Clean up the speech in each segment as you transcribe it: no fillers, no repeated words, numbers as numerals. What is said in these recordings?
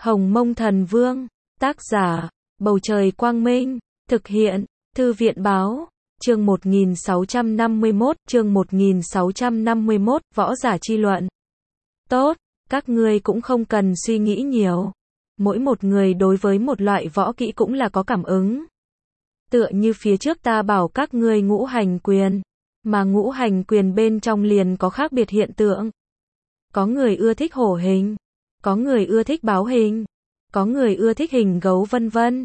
Hồng Mông Thần Vương, tác giả, Bầu Trời Quang Minh, thực hiện, Thư viện Báo, chương 1651, Võ giả chi luận. Tốt, các ngươi cũng không cần suy nghĩ nhiều. Mỗi một người đối với một loại võ kỹ cũng là có cảm ứng. Tựa như phía trước ta bảo các ngươi ngũ hành quyền, mà ngũ hành quyền bên trong liền có khác biệt hiện tượng. Có người ưa thích hổ hình, có người ưa thích báo hình, có người ưa thích hình gấu vân vân.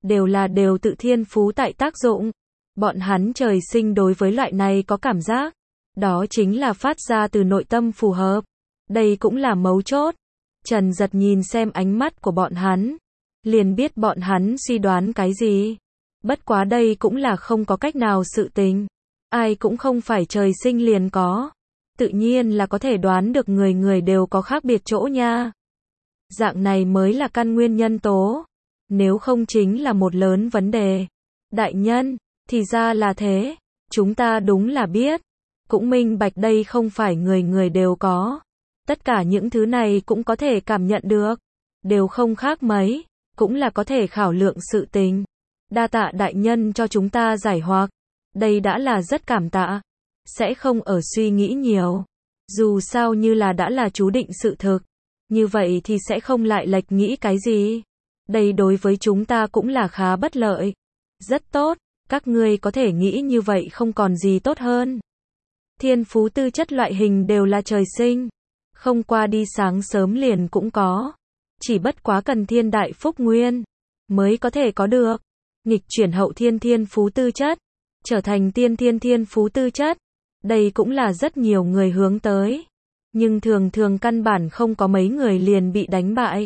Đều tự thiên phú tại tác dụng. Bọn hắn trời sinh đối với loại này có cảm giác. Đó chính là phát ra từ nội tâm phù hợp. Đây cũng là mấu chốt. Trần Giật nhìn xem ánh mắt của bọn hắn, liền biết bọn hắn suy đoán cái gì. Bất quá đây cũng là không có cách nào sự tình. Ai cũng không phải trời sinh liền có. Tự nhiên là có thể đoán được người người đều có khác biệt chỗ nha. Dạng này mới là căn nguyên nhân tố. Nếu không chính là một lớn vấn đề. Đại nhân, thì ra là thế. Chúng ta đúng là biết. Cũng minh bạch đây không phải người người đều có. Tất cả những thứ này cũng có thể cảm nhận được. Đều không khác mấy. Cũng là có thể khảo lượng sự tình. Đa tạ đại nhân cho chúng ta giải hoặc. Đây đã là rất cảm tạ. Sẽ không ở suy nghĩ nhiều. Dù sao như là đã là chú định sự thực. Như vậy thì sẽ không lại lệch nghĩ cái gì. Đây đối với chúng ta cũng là khá bất lợi. Rất tốt, các ngươi có thể nghĩ như vậy không còn gì tốt hơn. Thiên phú tư chất loại hình đều là trời sinh. Không qua đi sáng sớm liền cũng có. Chỉ bất quá cần thiên đại phúc nguyên mới có thể có được. Nghịch chuyển hậu thiên thiên phú tư chất, trở thành tiên thiên thiên phú tư chất. Đây cũng là rất nhiều người hướng tới. Nhưng thường căn bản không có mấy người liền bị đánh bại.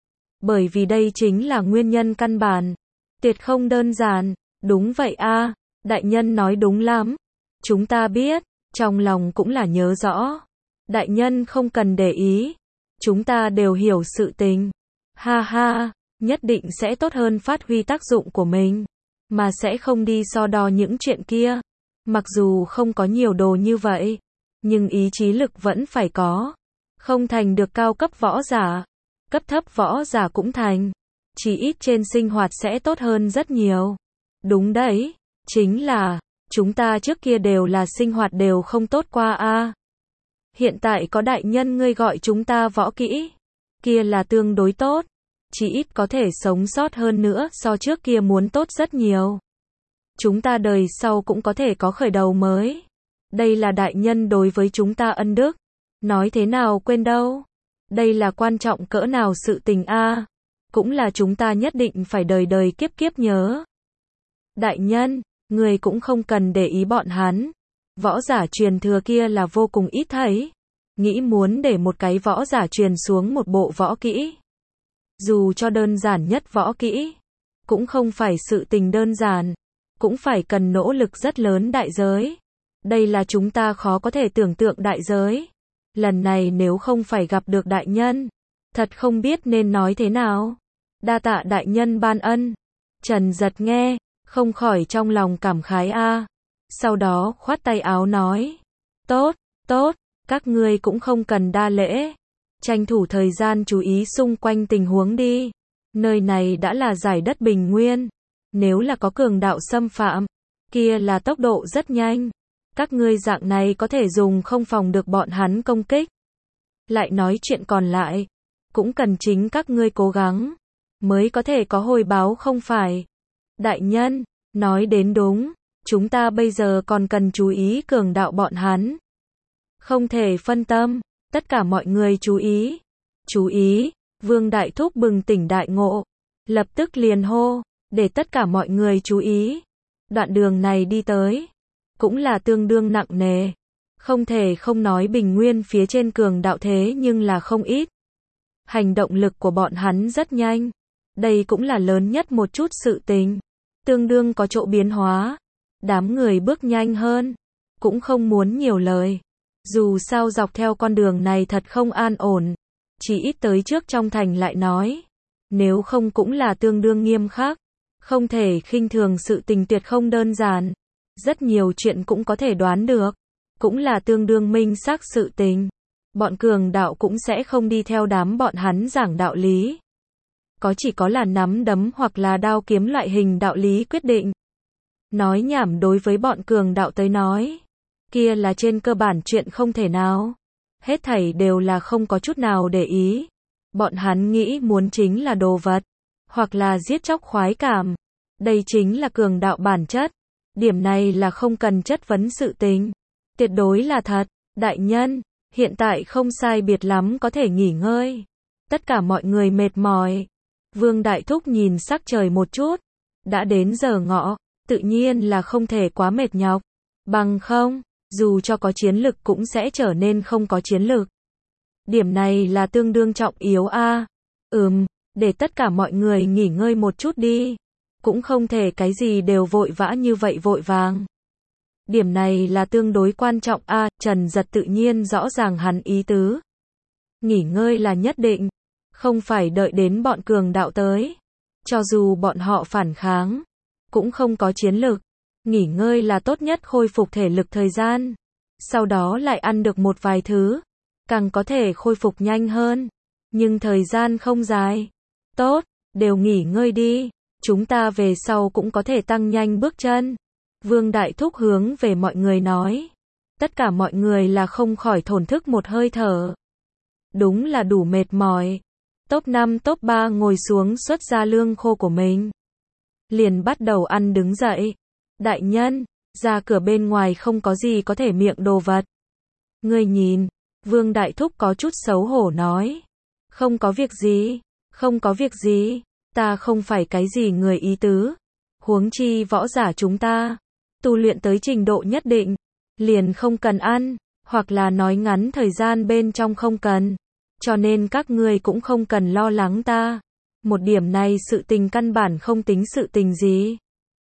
Bởi vì đây chính là nguyên nhân căn bản. Tuyệt không đơn giản. Đúng vậy a, đại nhân nói đúng lắm. Chúng ta biết, trong lòng cũng là nhớ rõ. Đại nhân không cần để ý. Chúng ta đều hiểu sự tình. Ha ha, nhất định sẽ tốt hơn phát huy tác dụng của mình. Mà sẽ không đi so đo những chuyện kia. Mặc dù không có nhiều đồ như vậy. Nhưng ý chí lực vẫn phải có. Không thành được cao cấp võ giả. Cấp thấp võ giả cũng thành. Chỉ ít trên sinh hoạt sẽ tốt hơn rất nhiều. Đúng đấy. Chính là, chúng ta trước kia đều là sinh hoạt đều không tốt qua a. Hiện tại có đại nhân ngươi gọi chúng ta võ kỹ. Kia là tương đối tốt. Chỉ ít có thể sống sót hơn nữa so trước kia muốn tốt rất nhiều. Chúng ta đời sau cũng có thể có khởi đầu mới. Đây là đại nhân đối với chúng ta ân đức. Nói thế nào quên đâu. Đây là quan trọng cỡ nào sự tình a. Cũng là chúng ta nhất định phải đời đời kiếp kiếp nhớ. Đại nhân, người cũng không cần để ý bọn hắn. Võ giả truyền thừa kia là vô cùng ít thấy. Nghĩ muốn để một cái võ giả truyền xuống một bộ võ kỹ. Dù cho đơn giản nhất võ kỹ. Cũng không phải sự tình đơn giản. Cũng phải cần nỗ lực rất lớn đại giới. Đây là chúng ta khó có thể tưởng tượng đại giới. Lần này nếu không phải gặp được đại nhân. Thật không biết nên nói thế nào. Đa tạ đại nhân ban ân. Trần Giật nghe. Không khỏi trong lòng cảm khái a. Sau đó khoát tay áo nói. Tốt, tốt. Các ngươi cũng không cần đa lễ. Tranh thủ thời gian chú ý xung quanh tình huống đi. Nơi này đã là giải đất bình nguyên. Nếu là có cường đạo xâm phạm. Kia là tốc độ rất nhanh. Các ngươi dạng này có thể dùng không phòng được bọn hắn công kích. Lại nói chuyện còn lại. Cũng cần chính các ngươi cố gắng. Mới có thể có hồi báo không phải. Đại nhân, nói đến đúng. Chúng ta bây giờ còn cần chú ý cường đạo bọn hắn. Không thể phân tâm. Tất cả mọi người chú ý. Chú ý. Vương Đại Thúc bừng tỉnh đại ngộ. Lập tức liền hô. Để tất cả mọi người chú ý. Đoạn đường này đi tới. Cũng là tương đương nặng nề. Không thể không nói bình nguyên phía trên cường đạo thế nhưng là không ít. Hành động lực của bọn hắn rất nhanh. Đây cũng là lớn nhất một chút sự tình. Tương đương có chỗ biến hóa. Đám người bước nhanh hơn. Cũng không muốn nhiều lời. Dù sao dọc theo con đường này thật không an ổn. Chỉ ít tới trước trong thành lại nói. Nếu không cũng là tương đương nghiêm khắc. Không thể khinh thường sự tình tuyệt không đơn giản. Rất nhiều chuyện cũng có thể đoán được. Cũng là tương đương minh xác sự tình. Bọn cường đạo cũng sẽ không đi theo đám bọn hắn giảng đạo lý. chỉ có là nắm đấm hoặc là đao kiếm loại hình đạo lý quyết định. Nói nhảm đối với bọn cường đạo tới nói, kia là trên cơ bản chuyện không thể nào. Hết thảy đều là không có chút nào để ý. Bọn hắn nghĩ muốn chính là đồ vật, hoặc là giết chóc khoái cảm. Đây chính là cường đạo bản chất. Điểm này là không cần chất vấn sự tình. Tuyệt đối là thật. Đại nhân, hiện tại không sai biệt lắm có thể nghỉ ngơi. Tất cả mọi người mệt mỏi. Vương Đại Thúc nhìn sắc trời một chút. Đã đến giờ ngọ, tự nhiên là không thể quá mệt nhọc. Bằng không, dù cho có chiến lực cũng sẽ trở nên không có chiến lực. Điểm này là tương đương trọng yếu a. Để tất cả mọi người nghỉ ngơi một chút đi. Cũng không thể cái gì đều vội vã như vậy vội vàng. Điểm này là tương đối quan trọng a. Trần Giật tự nhiên rõ ràng hắn ý tứ. Nghỉ ngơi là nhất định, không phải đợi đến bọn cường đạo tới. Cho dù bọn họ phản kháng, cũng không có chiến lực. Nghỉ ngơi là tốt nhất khôi phục thể lực thời gian. Sau đó lại ăn được một vài thứ, càng có thể khôi phục nhanh hơn. Nhưng thời gian không dài. Tốt, đều nghỉ ngơi đi. Chúng ta về sau cũng có thể tăng nhanh bước chân. Vương Đại Thúc hướng về mọi người nói. Tất cả mọi người là không khỏi thổn thức một hơi thở. Đúng là đủ mệt mỏi. Top 5 top 3 ngồi xuống xuất ra lương khô của mình. Liền bắt đầu ăn đứng dậy. Đại nhân, ra cửa bên ngoài không có gì có thể miệng đồ vật. Ngươi nhìn, Vương Đại Thúc có chút xấu hổ nói. Không có việc gì, không có việc gì, ta không phải cái gì người ý tứ. Huống chi võ giả chúng ta, tu luyện tới trình độ nhất định, liền không cần ăn, hoặc là nói ngắn thời gian bên trong không cần. Cho nên các ngươi cũng không cần lo lắng ta. Một điểm này sự tình căn bản không tính sự tình gì.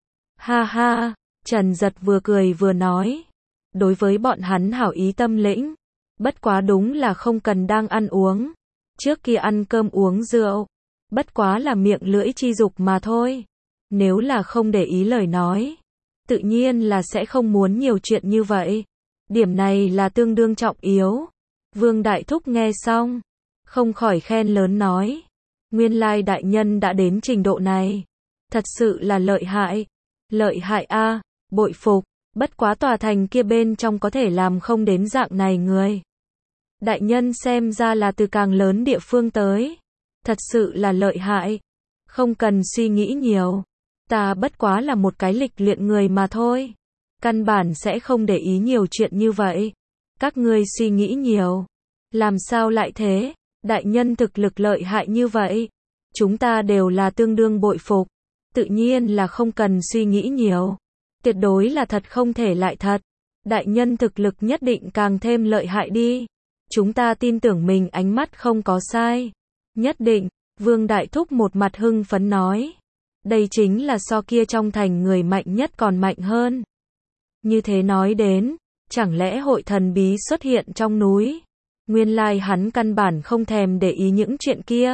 Ha ha, Trần Giật vừa cười vừa nói. Đối với bọn hắn hảo ý tâm lĩnh. Bất quá đúng là không cần đang ăn uống. Trước kia ăn cơm uống rượu. Bất quá là miệng lưỡi chi dục mà thôi. Nếu là không để ý lời nói, tự nhiên là sẽ không muốn nhiều chuyện như vậy. Điểm này là tương đương trọng yếu. Vương Đại Thúc nghe xong, không khỏi khen lớn nói. Nguyên lai đại nhân đã đến trình độ này. Thật sự là lợi hại. Lợi hại a, bội phục. Bất quá tòa thành kia bên trong có thể làm không đến dạng này người. Đại nhân xem ra là từ càng lớn địa phương tới. Thật sự là lợi hại. Không cần suy nghĩ nhiều. Ta bất quá là một cái lịch luyện người mà thôi. Căn bản sẽ không để ý nhiều chuyện như vậy. Các ngươi suy nghĩ nhiều. Làm sao lại thế? Đại nhân thực lực lợi hại như vậy. Chúng ta đều là tương đương bội phục. Tự nhiên là không cần suy nghĩ nhiều. Tuyệt đối là thật không thể lại thật. Đại nhân thực lực nhất định càng thêm lợi hại đi. Chúng ta tin tưởng mình ánh mắt không có sai. Nhất định, Vương Đại Thúc một mặt hưng phấn nói. Đây chính là so kia trong thành người mạnh nhất còn mạnh hơn. Như thế nói đến, chẳng lẽ hội thần bí xuất hiện trong núi? Nguyên lai hắn căn bản không thèm để ý những chuyện kia.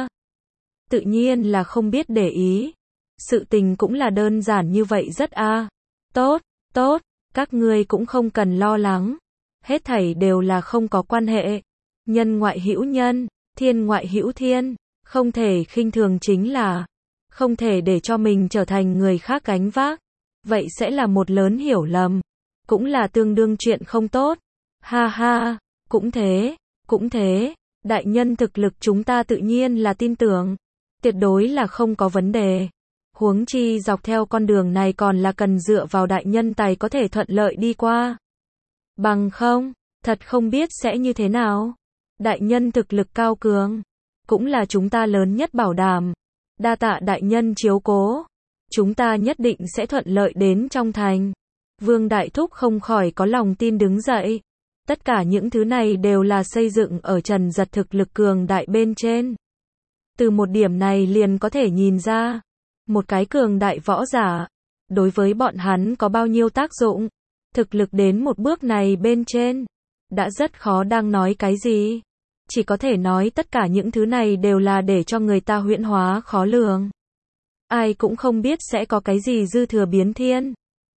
Tự nhiên là không biết để ý. Sự tình cũng là đơn giản như vậy rất a. Tốt, tốt, các ngươi cũng không cần lo lắng. Hết thảy đều là không có quan hệ. Nhân ngoại hữu nhân, thiên ngoại hữu thiên. Không thể khinh thường chính là không thể để cho mình trở thành người khác gánh vác. Vậy sẽ là một lớn hiểu lầm. Cũng là tương đương chuyện không tốt. Ha ha, cũng thế. Đại nhân thực lực chúng ta tự nhiên là tin tưởng. Tuyệt đối là không có vấn đề. Huống chi dọc theo con đường này còn là cần dựa vào đại nhân tài có thể thuận lợi đi qua. Bằng không, thật không biết sẽ như thế nào. Đại nhân thực lực cao cường, cũng là chúng ta lớn nhất bảo đảm. Đa tạ đại nhân chiếu cố. Chúng ta nhất định sẽ thuận lợi đến trong thành. Vương Đại Thúc không khỏi có lòng tin đứng dậy. Tất cả những thứ này đều là xây dựng ở Trần Giật thực lực cường đại bên trên. Từ một điểm này liền có thể nhìn ra, một cái cường đại võ giả, đối với bọn hắn có bao nhiêu tác dụng. Thực lực đến một bước này bên trên, đã rất khó đang nói cái gì. Chỉ có thể nói tất cả những thứ này đều là để cho người ta huyễn hóa khó lường. Ai cũng không biết sẽ có cái gì dư thừa biến thiên.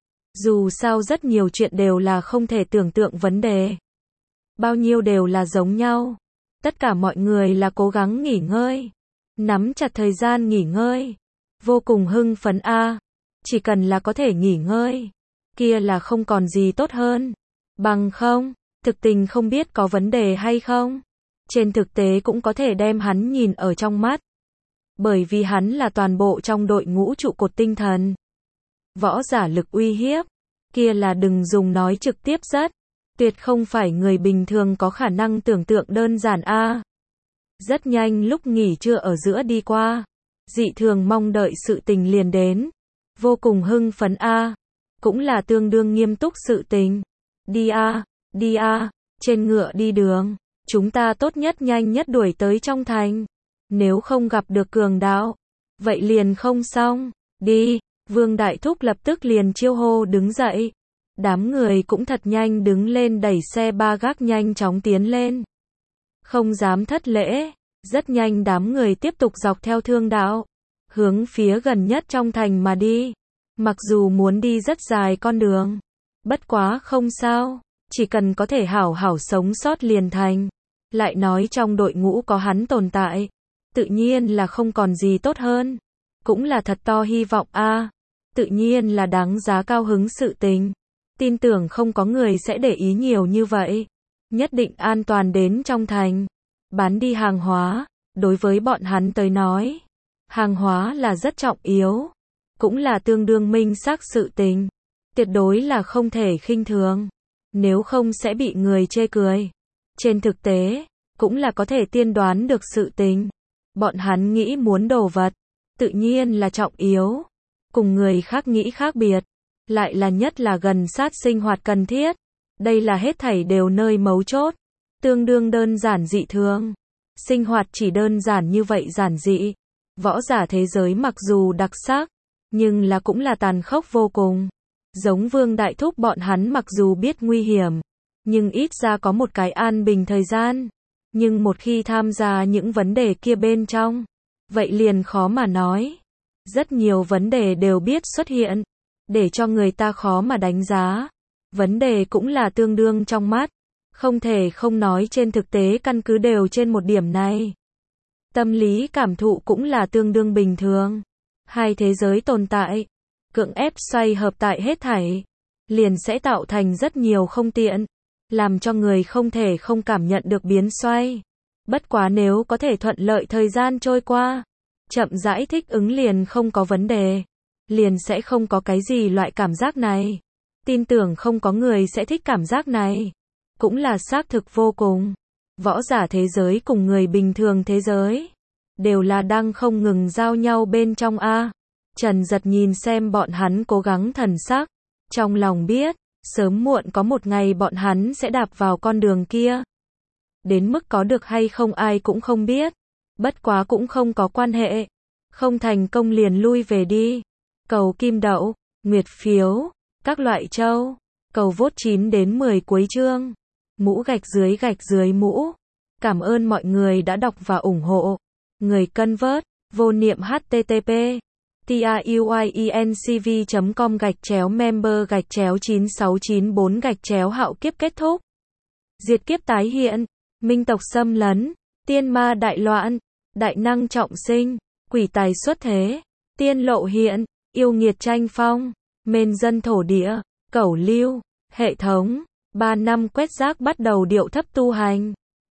Dù sao rất nhiều chuyện đều là không thể tưởng tượng vấn đề. Bao nhiêu đều là giống nhau. Tất cả mọi người là cố gắng nghỉ ngơi. nắm chặt thời gian nghỉ ngơi. Vô cùng hưng phấn a. Chỉ cần là có thể nghỉ ngơi, kia là không còn gì tốt hơn. Bằng không, thực tình không biết có vấn đề hay không. Trên thực tế cũng có thể đem hắn nhìn ở trong mắt. Bởi vì hắn là toàn bộ trong đội ngũ trụ cột tinh thần. Võ giả lực uy hiếp, kia là đừng dùng nói trực tiếp rất. Tuyệt không phải người bình thường có khả năng tưởng tượng đơn giản a. Rất nhanh lúc nghỉ trưa ở giữa đi qua, dị thường mong đợi sự tình liền đến. Vô cùng hưng phấn a, cũng là tương đương nghiêm túc sự tình. Đi a, trên ngựa đi đường, chúng ta tốt nhất nhanh nhất đuổi tới trong thành. Nếu không gặp được cường đạo, vậy liền không xong. Đi, Vương Đại Thúc lập tức liền chiêu hô đứng dậy. Đám người cũng thật nhanh đứng lên đẩy xe ba gác nhanh chóng tiến lên. Không dám thất lễ, rất nhanh đám người tiếp tục dọc theo thương đạo, hướng phía gần nhất trong thành mà đi. Mặc dù muốn đi rất dài con đường, bất quá không sao, chỉ cần có thể hảo hảo sống sót liền thành. Lại nói trong đội ngũ có hắn tồn tại, tự nhiên là không còn gì tốt hơn. Cũng là thật to hy vọng a, tự nhiên là đáng giá cao hứng sự tình. Tin tưởng không có người sẽ để ý nhiều như vậy. Nhất định an toàn đến trong thành. Bán đi hàng hóa, đối với bọn hắn tới nói, hàng hóa là rất trọng yếu, cũng là tương đương minh xác sự tình. Tuyệt đối là không thể khinh thường, nếu không sẽ bị người chê cười. Trên thực tế, cũng là có thể tiên đoán được sự tình. Bọn hắn nghĩ muốn đồ vật, tự nhiên là trọng yếu. Cùng người khác nghĩ khác biệt, lại là nhất là gần sát sinh hoạt cần thiết. Đây là hết thảy đều nơi mấu chốt, tương đương đơn giản dị thường. Sinh hoạt chỉ đơn giản như vậy giản dị. Võ giả thế giới mặc dù đặc sắc, nhưng là cũng là tàn khốc vô cùng. Giống Vương Đại Thúc bọn hắn mặc dù biết nguy hiểm, nhưng ít ra có một cái an bình thời gian. Nhưng một khi tham gia những vấn đề kia bên trong, vậy liền khó mà nói. Rất nhiều vấn đề đều biết xuất hiện, để cho người ta khó mà đánh giá. Vấn đề cũng là tương đương trong mắt. Không thể không nói trên thực tế căn cứ đều trên một điểm này. Tâm lý cảm thụ cũng là tương đương bình thường. Hai thế giới tồn tại, cưỡng ép xoay hợp tại hết thảy, liền sẽ tạo thành rất nhiều không tiện, làm cho người không thể không cảm nhận được biến xoay. Bất quá nếu có thể thuận lợi thời gian trôi qua, chậm rãi thích ứng liền không có vấn đề, liền sẽ không có cái gì loại cảm giác này. Tin tưởng không có người sẽ thích cảm giác này. Cũng là xác thực vô cùng. Võ giả thế giới cùng người bình thường thế giới đều là đang không ngừng giao nhau bên trong a. Trần Giật nhìn xem bọn hắn cố gắng thần sắc, trong lòng biết, sớm muộn có một ngày bọn hắn sẽ đạp vào con đường kia. Đến mức có được hay không ai cũng không biết, bất quá cũng không có quan hệ. Không thành công liền lui về đi. Cầu kim đậu, nguyệt phiếu, các loại châu, cầu vote 9 đến 10 cuối chương. Mũ gạch dưới mũ. Cảm ơn mọi người đã đọc và ủng hộ. Người cân vớt, vô niệm http truyencv.com/member/9694 hạo kiếp kết thúc. Diệt kiếp tái hiện, minh tộc xâm lấn, tiên ma đại loạn, đại năng trọng sinh, quỷ tài xuất thế, tiên lộ hiện, yêu nghiệt tranh phong, mên dân thổ địa, cẩu lưu, hệ thống. 3 năm quét rác bắt đầu điệu thấp tu hành.